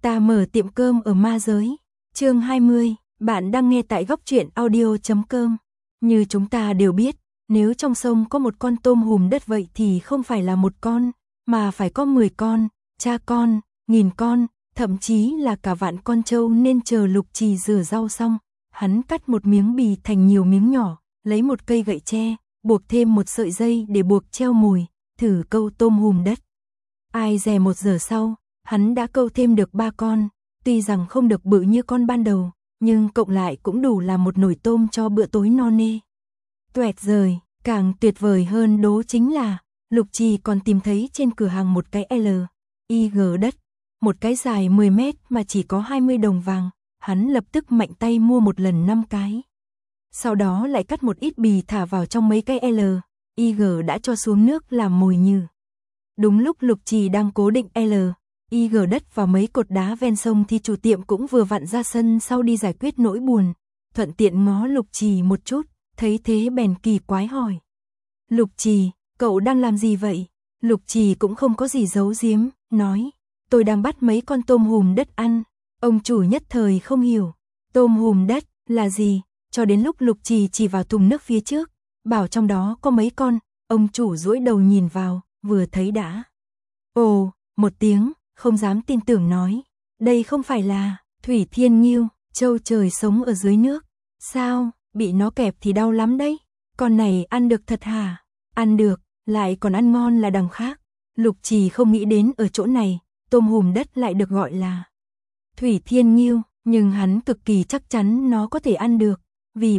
Ta mở tiệm cơm ở ma giới. Chương 20, bạn đang nghe tại góc truyện audio.com. Như chúng ta đều biết, nếu trong sông có một con tôm hùm đất vậy thì không phải là một con, mà phải có 10 con, cha con, nghìn con, thậm chí là cả vạn con trâu, nên chờ Lục Trì rửa rau xong, hắn cắt một miếng bì thành nhiều miếng nhỏ, lấy một cây gậy tre, buộc thêm một sợi dây để buộc treo mồi, thử câu tôm hùm đất. Ai dè 1 giờ sau, hắn đã câu thêm được 3 con, tuy rằng không được bự như con ban đầu, nhưng cộng lại cũng đủ làm một nồi tôm cho bữa tối no nê. Tuẹt rời, càng tuyệt vời hơn đó chính là, Lục Trì còn tìm thấy trên cửa hàng một cái LIG đất, một cái dài 10 mét mà chỉ có 20 đồng vàng, hắn lập tức mạnh tay mua một lần 5 cái. Sau đó lại cắt một ít bì thả vào trong mấy cái LIG đã cho xuống nước làm mồi nhừ. Đúng lúc Lục Trì đang cố định LIG đất vào mấy cột đá ven sông thì chủ tiệm cũng vừa vặn ra sân sau đi giải quyết nỗi buồn, thuận tiện ngó Lục Trì một chút, thấy thế bèn kỳ quái hỏi. Lục Trì, cậu đang làm gì vậy? Lục Trì cũng không có gì giấu giếm, nói, tôi đang bắt mấy con tôm hùm đất ăn. Ông chủ nhất thời không hiểu, tôm hùm đất là gì, cho đến lúc Lục Trì chỉ vào thùng nước phía trước, bảo trong đó có mấy con, ông chủ duỗi đầu nhìn vào, vừa thấy đã. Ồ, một tiếng, không dám tin tưởng nói, đây không phải là thủy thiên ngưu, trâu trời sống ở dưới nước. Sao, bị nó kẹp thì đau lắm đấy, con này ăn được thật hả? Ăn được, lại còn ăn ngon là đằng khác. Lục Trì không nghĩ đến ở chỗ này, tôm hùm đất lại được gọi là thủy thiên ngưu, nhưng hắn cực kỳ chắc chắn nó có thể ăn được, vì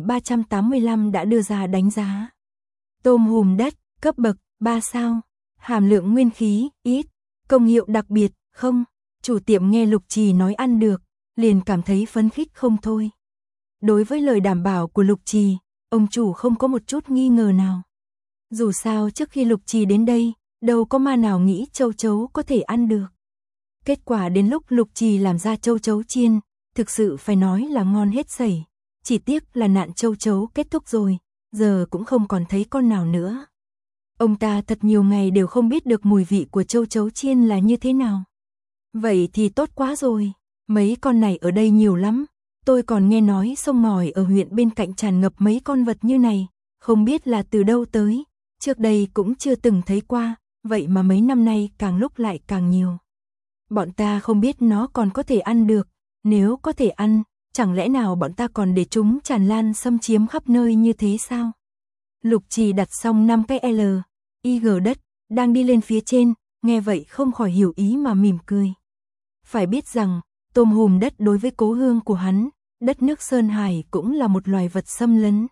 385 đã đưa ra đánh giá. Tôm hùm đất, cấp bậc 3 sao, hàm lượng nguyên khí ít, công hiệu đặc biệt không. Chủ tiệm nghe Lục Trì nói ăn được, liền cảm thấy phấn khích không thôi. Đối với lời đảm bảo của Lục Trì, ông chủ không có một chút nghi ngờ nào. Dù sao trước khi Lục Trì đến đây, đâu có ma nào nghĩ châu chấu có thể ăn được. Kết quả đến lúc Lục Trì làm ra châu chấu chiên, thực sự phải nói là ngon hết sảy. Chỉ tiếc là nạn châu chấu kết thúc rồi, giờ cũng không còn thấy con nào nữa. Ông ta thật nhiều ngày đều không biết được mùi vị của châu chấu chiên là như thế nào. Vậy thì tốt quá rồi, mấy con này ở đây nhiều lắm. Tôi còn nghe nói sông ngòi ở huyện bên cạnh tràn ngập mấy con vật như này, không biết là từ đâu tới, trước đây cũng chưa từng thấy qua, vậy mà mấy năm nay càng lúc lại càng nhiều. Bọn ta không biết nó còn có thể ăn được, nếu có thể ăn, chẳng lẽ nào bọn ta còn để chúng tràn lan xâm chiếm khắp nơi như thế sao? Lục Trì đặt xong 5 cái LIG đất, đang đi lên phía trên, nghe vậy không khỏi hiểu ý mà mỉm cười. Phải biết rằng, tôm hùm đất đối với cố hương của hắn, đất nước Sơn Hải cũng là một loài vật xâm lấn.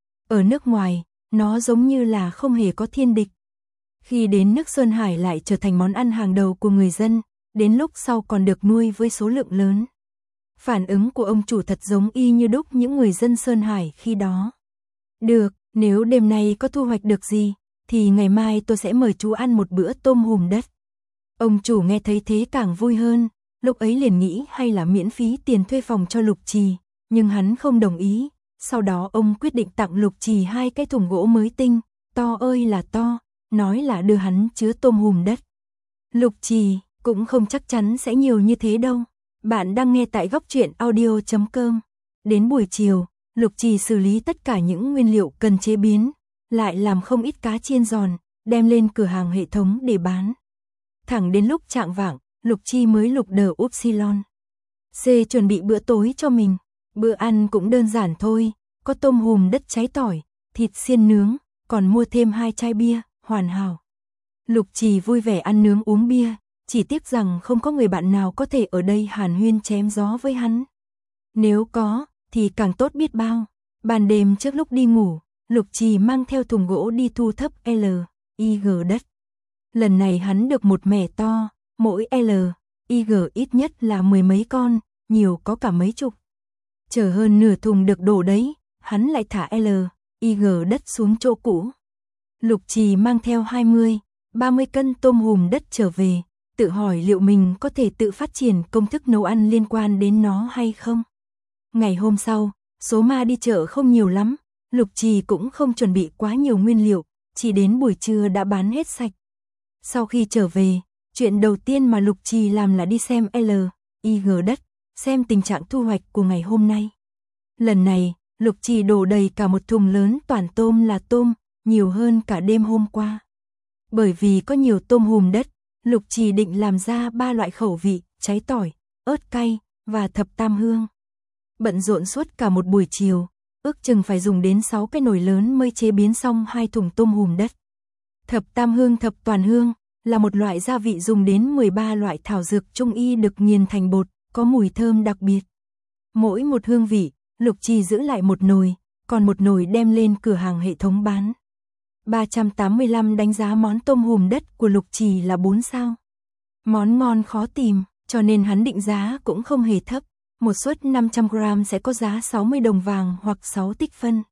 Ở nước ngoài, nó giống như là không hề có thiên địch. Khi đến nước Sơn Hải lại trở thành món ăn hàng đầu của người dân, đến lúc sau còn được nuôi với số lượng lớn. Phản ứng của ông chủ thật giống y như đúc những người dân Sơn Hải khi đó. Được, nếu đêm nay có thu hoạch được gì, thì ngày mai tôi sẽ mời chú ăn một bữa tôm hùm đất. Ông chủ nghe thấy thế càng vui hơn, lúc ấy liền nghĩ hay là miễn phí tiền thuê phòng cho Lục Trì, nhưng hắn không đồng ý. Sau đó ông quyết định tặng Lục Trì 2 cái thùng gỗ mới tinh, to ơi là to, nói là đưa hắn chứa tôm hùm đất. Lục Trì cũng không chắc chắn sẽ nhiều như thế đâu. Bạn đang nghe tại góc truyện audio.com. Đến buổi chiều, Lục Trì xử lý tất cả những nguyên liệu cần chế biến, lại làm không ít cá chiên giòn, đem lên cửa hàng hệ thống để bán. Thẳng đến lúc chạng vạng, Lục Trì mới lục đờ Upsilon C chuẩn bị bữa tối cho mình. Bữa ăn cũng đơn giản thôi, có tôm hùm đất cháy tỏi, thịt xiên nướng, còn mua thêm 2 chai bia, hoàn hảo. Lục Trì vui vẻ ăn nướng uống bia, chỉ tiếc rằng không có người bạn nào có thể ở đây hàn huyên chém gió với hắn. Nếu có, thì càng tốt biết bao. Ban đêm trước lúc đi ngủ, Lục Trì mang theo thùng gỗ đi thu thấp LIG đất. Lần này hắn được một mẻ to, mỗi LIG ít nhất là 10 mấy con, nhiều có cả mấy chục. Chờ hơn nửa thùng được đổ đấy, hắn lại thả LIG đất xuống chỗ cũ. Lục Trì mang theo 20-30 cân tôm hùm đất trở về, tự hỏi liệu mình có thể tự phát triển công thức nấu ăn liên quan đến nó hay không. Ngày hôm sau, số ma đi chợ không nhiều lắm, Lục Trì cũng không chuẩn bị quá nhiều nguyên liệu, chỉ đến buổi trưa đã bán hết sạch. Sau khi trở về, chuyện đầu tiên mà Lục Trì làm là đi xem IG đất, xem tình trạng thu hoạch của ngày hôm nay. Lần này, Lục Trì đổ đầy cả một thùng lớn toàn tôm là tôm, nhiều hơn cả đêm hôm qua. Bởi vì có nhiều tôm hùm đất, Lục Trì định làm ra 3 loại khẩu vị, cháy tỏi, ớt cay và thập tam hương. Bận rộn suốt cả một buổi chiều, ước chừng phải dùng đến 6 cái nồi lớn mới chế biến xong 2 thùng tôm hùm đất. Thập tam hương thập toàn hương là một loại gia vị dùng đến 13 loại thảo dược trung y được nghiền thành bột, có mùi thơm đặc biệt. Mỗi một hương vị, Lục Trì giữ lại một nồi, còn một nồi đem lên cửa hàng hệ thống bán. 385 đánh giá món tôm hùm đất của Lục Trì là 4 sao. Món ngon khó tìm, cho nên hắn định giá cũng không hề thấp. Một suất 500g sẽ có giá 60 đồng vàng hoặc 6 tích phân.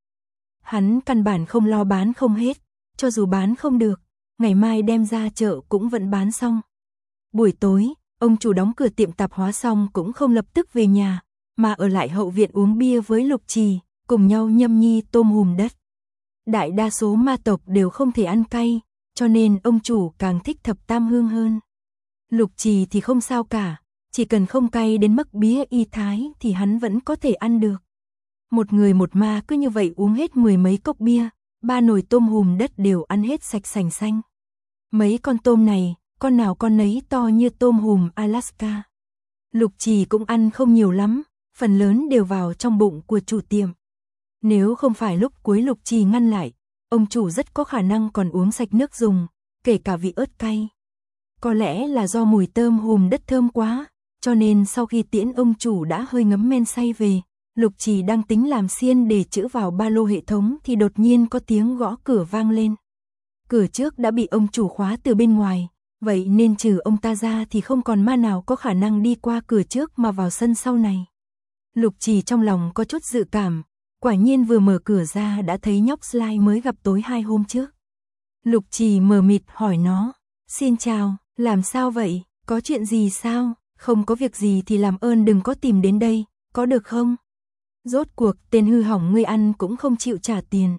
Hắn căn bản không lo bán không hết, cho dù bán không được, ngày mai đem ra chợ cũng vẫn bán xong. Buổi tối, ông chủ đóng cửa tiệm tạp hóa xong cũng không lập tức về nhà, mà ở lại hậu viện uống bia với Lục Trì, cùng nhau nhâm nhi tôm hùm đất. Đại đa số ma tộc đều không thể ăn cay, cho nên ông chủ càng thích thập tam hương hơn. Lục Trì thì không sao cả, chỉ cần không cay đến mức bía y thái thì hắn vẫn có thể ăn được. Một người một ma cứ như vậy uống hết 10 mấy cốc bia, 3 nồi tôm hùm đất đều ăn hết sạch sành xanh. Mấy con tôm này, con nào con nấy to như tôm hùm Alaska. Lục Trì cũng ăn không nhiều lắm, phần lớn đều vào trong bụng của chủ tiệm. Nếu không phải lúc cuối Lục Trì ngăn lại, ông chủ rất có khả năng còn uống sạch nước dùng, kể cả vị ớt cay. Có lẽ là do mùi tôm hùm đất thơm quá, cho nên sau khi tiễn ông chủ đã hơi ngấm men say về, Lục Trì đang tính làm xiên để trữ vào ba lô hệ thống thì đột nhiên có tiếng gõ cửa vang lên. Cửa trước đã bị ông chủ khóa từ bên ngoài, vậy nên trừ ông ta ra thì không còn ma nào có khả năng đi qua cửa trước mà vào sân sau này. Lục Trì trong lòng có chút dự cảm, quả nhiên vừa mở cửa ra đã thấy nhóc Sly mới gặp tối 2 hôm trước. Lục Trì mờ mịt hỏi nó, xin chào, làm sao vậy, có chuyện gì sao? Không có việc gì thì làm ơn đừng có tìm đến đây, có được không? Rốt cuộc tên hư hỏng ngươi ăn cũng không chịu trả tiền.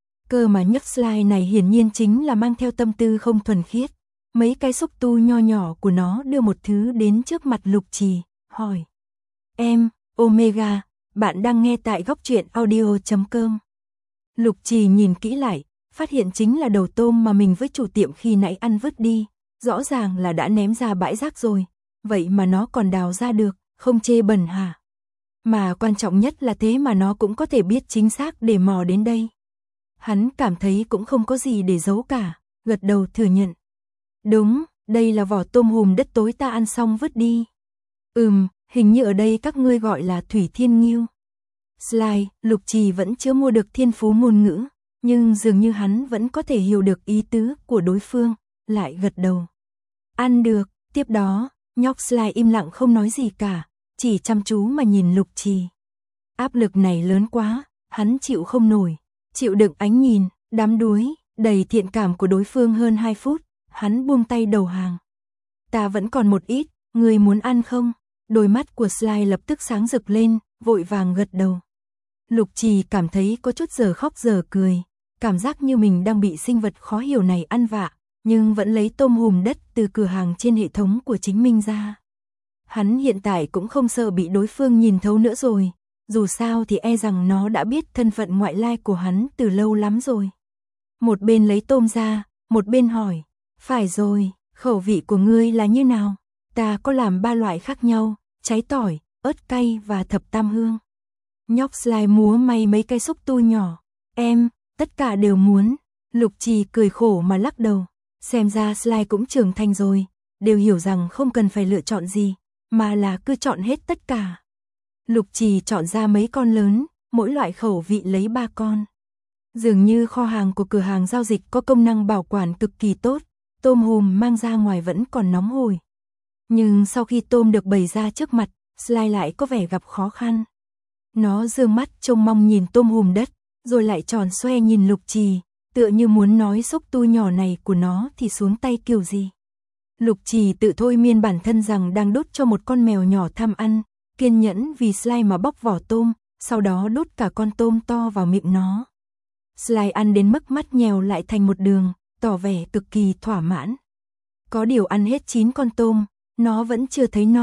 Cơ mà nhóc Sly này hiển nhiên chính là mang theo tâm tư không thuần khiết. Mấy cái xúc tu nho nhỏ của nó đưa một thứ đến trước mặt Lục Trì, hỏi. Em, Omega, bạn đang nghe tại góc truyện audio.com. Lục Trì nhìn kỹ lại, phát hiện chính là đầu tôm mà mình với chủ tiệm khi nãy ăn vứt đi. Rõ ràng là đã ném ra bãi rác rồi, vậy mà nó còn đào ra được, không chê bẩn hả? Mà quan trọng nhất là thế mà nó cũng có thể biết chính xác để mò đến đây. Hắn cảm thấy cũng không có gì để giấu cả, gật đầu thừa nhận. Đúng, đây là vỏ tôm hùm đất tối ta ăn xong vứt đi. Hình như ở đây các ngươi gọi là thủy thiên ngưu. Sly, Lục Trì vẫn chưa mua được thiên phú ngôn ngữ, nhưng dường như hắn vẫn có thể hiểu được ý tứ của đối phương, lại gật đầu. Ăn được, tiếp đó, nhóc Sly im lặng không nói gì cả, chỉ chăm chú mà nhìn Lục Trì. Áp lực này lớn quá, hắn chịu không nổi, chịu đựng ánh nhìn, đắm đuối, đầy thiện cảm của đối phương hơn 2 phút, hắn buông tay đầu hàng. Ta vẫn còn một ít, ngươi muốn ăn không? Đôi mắt của Sly lập tức sáng rực lên, vội vàng gật đầu. Lục Trì cảm thấy có chút giờ khóc giờ cười, cảm giác như mình đang bị sinh vật khó hiểu này ăn vạ, nhưng vẫn lấy tôm hùm đất từ cửa hàng trên hệ thống của chính mình ra. Hắn hiện tại cũng không sợ bị đối phương nhìn thấu nữa rồi, dù sao thì e rằng nó đã biết thân phận ngoại lai của hắn từ lâu lắm rồi. Một bên lấy tôm ra, một bên hỏi, phải rồi, khẩu vị của ngươi là như nào? Ta có làm 3 loại khác nhau, cháy tỏi, ớt cay và thập tam hương. Nhóc Sly múa may mấy cây xúc tu nhỏ, em, tất cả đều muốn. Lục Trì cười khổ mà lắc đầu, xem ra Sly cũng trưởng thành rồi, đều hiểu rằng không cần phải lựa chọn gì, mà là cứ chọn hết tất cả. Lục Trì chọn ra mấy con lớn, mỗi loại khẩu vị lấy 3 con. Dường như kho hàng của cửa hàng giao dịch có công năng bảo quản cực kỳ tốt, tôm hùm mang ra ngoài vẫn còn nóng hổi. Nhưng sau khi tôm được bày ra trước mặt, Sly lại có vẻ gặp khó khăn. Nó dương mắt trông mong nhìn tôm hùm đất, rồi lại tròn xoe nhìn Lục Trì, tựa như muốn nói xúc tu nhỏ này của nó thì xuống tay kiểu gì. Lục Trì tự thôi miên bản thân rằng đang đút cho một con mèo nhỏ tham ăn, kiên nhẫn vì Sly mà bóc vỏ tôm, sau đó đút cả con tôm to vào miệng nó. Sly ăn đến mức mắt nhèo lại thành một đường, tỏ vẻ cực kỳ thỏa mãn. Có điều ăn hết 9 con tôm, nó vẫn chưa thấy no,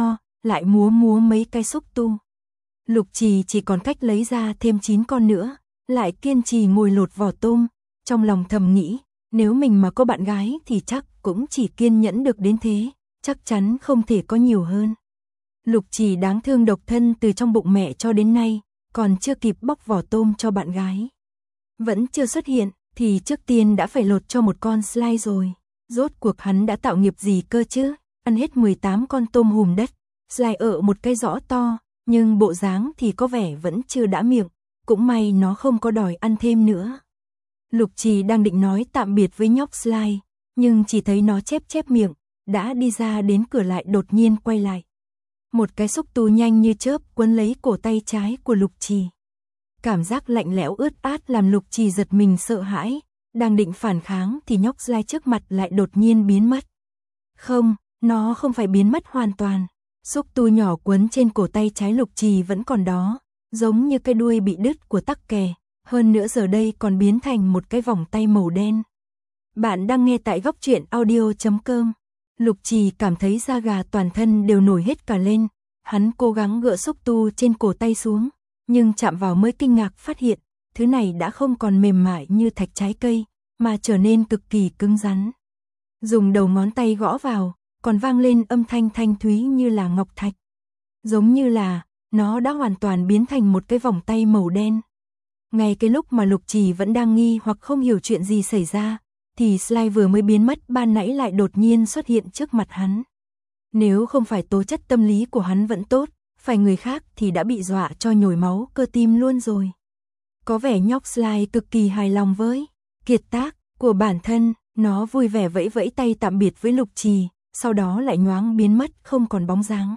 lại múa mấy cái xúc tu. Lục Trì chỉ còn cách lấy ra thêm 9 con nữa, lại kiên trì ngồi lột vỏ tôm, trong lòng thầm nghĩ, nếu mình mà có bạn gái thì chắc cũng chỉ kiên nhẫn được đến thế, chắc chắn không thể có nhiều hơn. Lục Trì đáng thương độc thân từ trong bụng mẹ cho đến nay, còn chưa kịp bóc vỏ tôm cho bạn gái. Vẫn chưa xuất hiện, thì trước tiên đã phải lột cho một con Sly rồi. Rốt cuộc hắn đã tạo nghiệp gì cơ chứ, ăn hết 18 con tôm hùm đất. Sly ở một cái giõ to, nhưng bộ dáng thì có vẻ vẫn chưa đã miệng, cũng may nó không có đòi ăn thêm nữa. Lục Trì đang định nói tạm biệt với nhóc Sly, nhưng chỉ thấy nó chép chép miệng, đã đi ra đến cửa lại đột nhiên quay lại. Một cái xúc tu nhanh như chớp quấn lấy cổ tay trái của Lục Trì. Cảm giác lạnh lẽo ướt át làm Lục Trì giật mình sợ hãi, đang định phản kháng thì nhóc Sly trước mặt lại đột nhiên biến mất. Không, nó không phải biến mất hoàn toàn. Xúc tu nhỏ quấn trên cổ tay trái Lục Trì vẫn còn đó, giống như cái đuôi bị đứt của tắc kè, hơn nữa giờ đây còn biến thành một cái vòng tay màu đen. Bạn đang nghe tại góc truyện audio.com. Lục Trì cảm thấy da gà toàn thân đều nổi hết cả lên, hắn cố gắng gỡ xúc tu trên cổ tay xuống, nhưng chạm vào mới kinh ngạc phát hiện, thứ này đã không còn mềm mại như thạch trái cây, mà trở nên cực kỳ cứng rắn. Dùng đầu ngón tay gõ vào, còn vang lên âm thanh thanh thúy như là ngọc thạch. Giống như là, nó đã hoàn toàn biến thành một cái vòng tay màu đen. Ngay cái lúc mà Lục Trì vẫn đang nghi hoặc không hiểu chuyện gì xảy ra, thì Sly vừa mới biến mất ban nãy lại đột nhiên xuất hiện trước mặt hắn. Nếu không phải tố chất tâm lý của hắn vẫn tốt, phải người khác thì đã bị dọa cho nhồi máu cơ tim luôn rồi. Có vẻ nhóc Sly cực kỳ hài lòng với kiệt tác của bản thân, nó vui vẻ vẫy vẫy tay tạm biệt với Lục Trì, sau đó lại nhoáng biến mất không còn bóng dáng.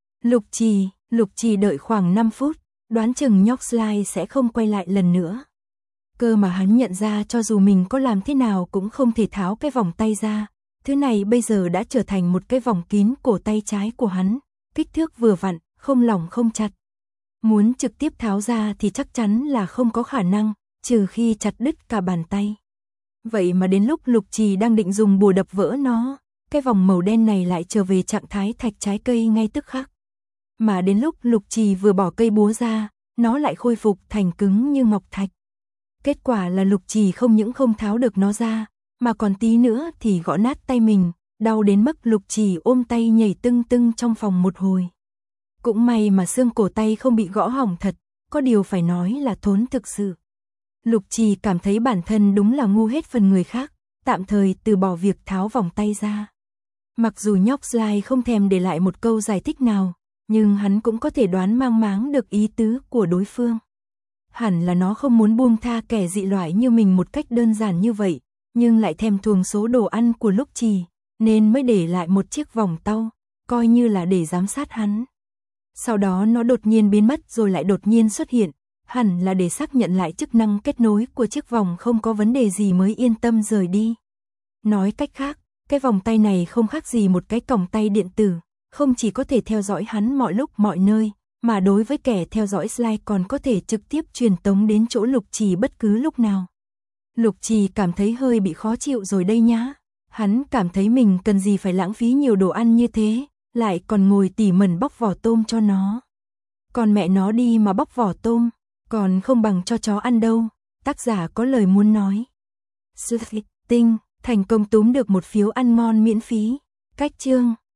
Lục Trì đợi khoảng 5 phút, đoán chừng nhóc Sly sẽ không quay lại lần nữa. Cơ mà hắn nhận ra cho dù mình có làm thế nào cũng không thể tháo cái vòng tay ra, thứ này bây giờ đã trở thành một cái vòng kín cổ tay trái của hắn, kích thước vừa vặn, không lỏng không chặt. Muốn trực tiếp tháo ra thì chắc chắn là không có khả năng, trừ khi chặt đứt cả bàn tay. Vậy mà đến lúc Lục Trì đang định dùng bùa đập vỡ nó, cái vòng màu đen này lại trở về trạng thái thạch trái cây ngay tức khắc. Mà đến lúc Lục Trì vừa bỏ cây búa ra, nó lại khôi phục thành cứng như ngọc thạch. Kết quả là Lục Trì không những không tháo được nó ra, mà còn tí nữa thì gõ nát tay mình, đau đến mức Lục Trì ôm tay nhảy tưng tưng trong phòng một hồi. Cũng may mà xương cổ tay không bị gõ hỏng thật, có điều phải nói là thốn thực sự. Lục Trì cảm thấy bản thân đúng là ngu hết phần người khác, tạm thời từ bỏ việc tháo vòng tay ra. Mặc dù nhóc Sly không thèm để lại một câu giải thích nào, nhưng hắn cũng có thể đoán mang máng được ý tứ của đối phương. Hẳn là nó không muốn buông tha kẻ dị loại như mình một cách đơn giản như vậy, nhưng lại thèm thuồng số đồ ăn của Lục Trì, nên mới để lại một chiếc vòng tau, coi như là để giám sát hắn. Sau đó nó đột nhiên biến mất rồi lại đột nhiên xuất hiện, hẳn là để xác nhận lại chức năng kết nối của chiếc vòng không có vấn đề gì mới yên tâm rời đi. Nói cách khác, cái vòng tay này không khác gì một cái còng tay điện tử, không chỉ có thể theo dõi hắn mọi lúc mọi nơi, mà đối với kẻ theo dõi Sly còn có thể trực tiếp truyền tống đến chỗ Lục Trì bất cứ lúc nào. Lục Trì cảm thấy hơi bị khó chịu rồi đây nhá. Hắn cảm thấy mình cần gì phải lãng phí nhiều đồ ăn như thế, lại còn ngồi tỉ mẩn bóc vỏ tôm cho nó. Còn mẹ nó đi mà bóc vỏ tôm, còn không bằng cho chó ăn đâu. Tác giả có lời muốn nói. Tinh thành công túm được một phiếu ăn ngon miễn phí. Cách chương